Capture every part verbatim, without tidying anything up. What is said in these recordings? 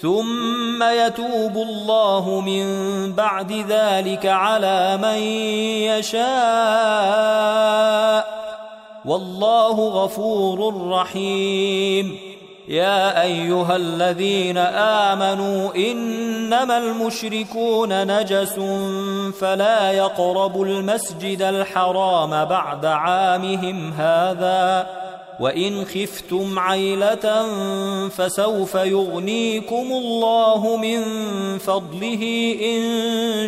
ثم يتوب الله من بعد ذلك على من يشاء والله غفور رحيم. يا أيها الذين آمنوا إنما المشركون نجس فلا يقربوا المسجد الحرام بعد عامهم هذا وإن خفتم عيلة فسوف يغنيكم الله من فضله إن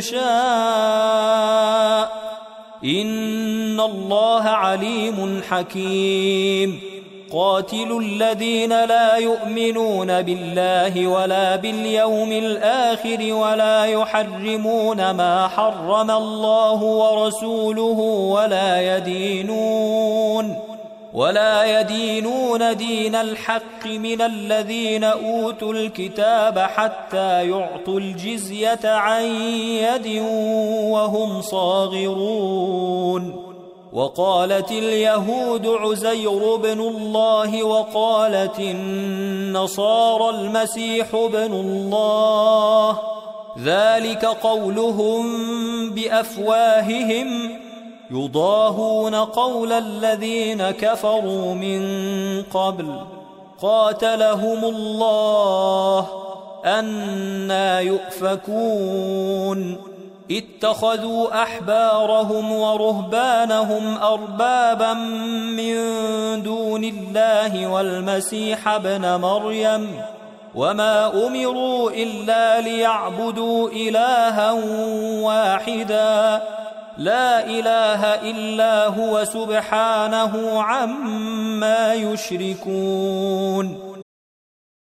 شاء إن الله عليم حكيم. قاتلوا الذين لا يؤمنون بالله ولا باليوم الآخر ولا يحرمون ما حرم الله ورسوله ولا يدينون ولا يدينون دين الحق من الذين أوتوا الكتاب حتى يعطوا الجزية عن يد وهم صاغرون. وقالت اليهود عزير بن الله وقالت النصارى المسيح بن الله ذلك قولهم بأفواههم يضاهون قول الذين كفروا من قبل قاتلهم الله أنى يؤفكون. اتخذوا أحبارهم ورهبانهم أربابا من دون الله والمسيح ابن مريم وما أمروا إلا ليعبدوا إلها واحدا لا إله إلا هو سبحانه عما يشركون.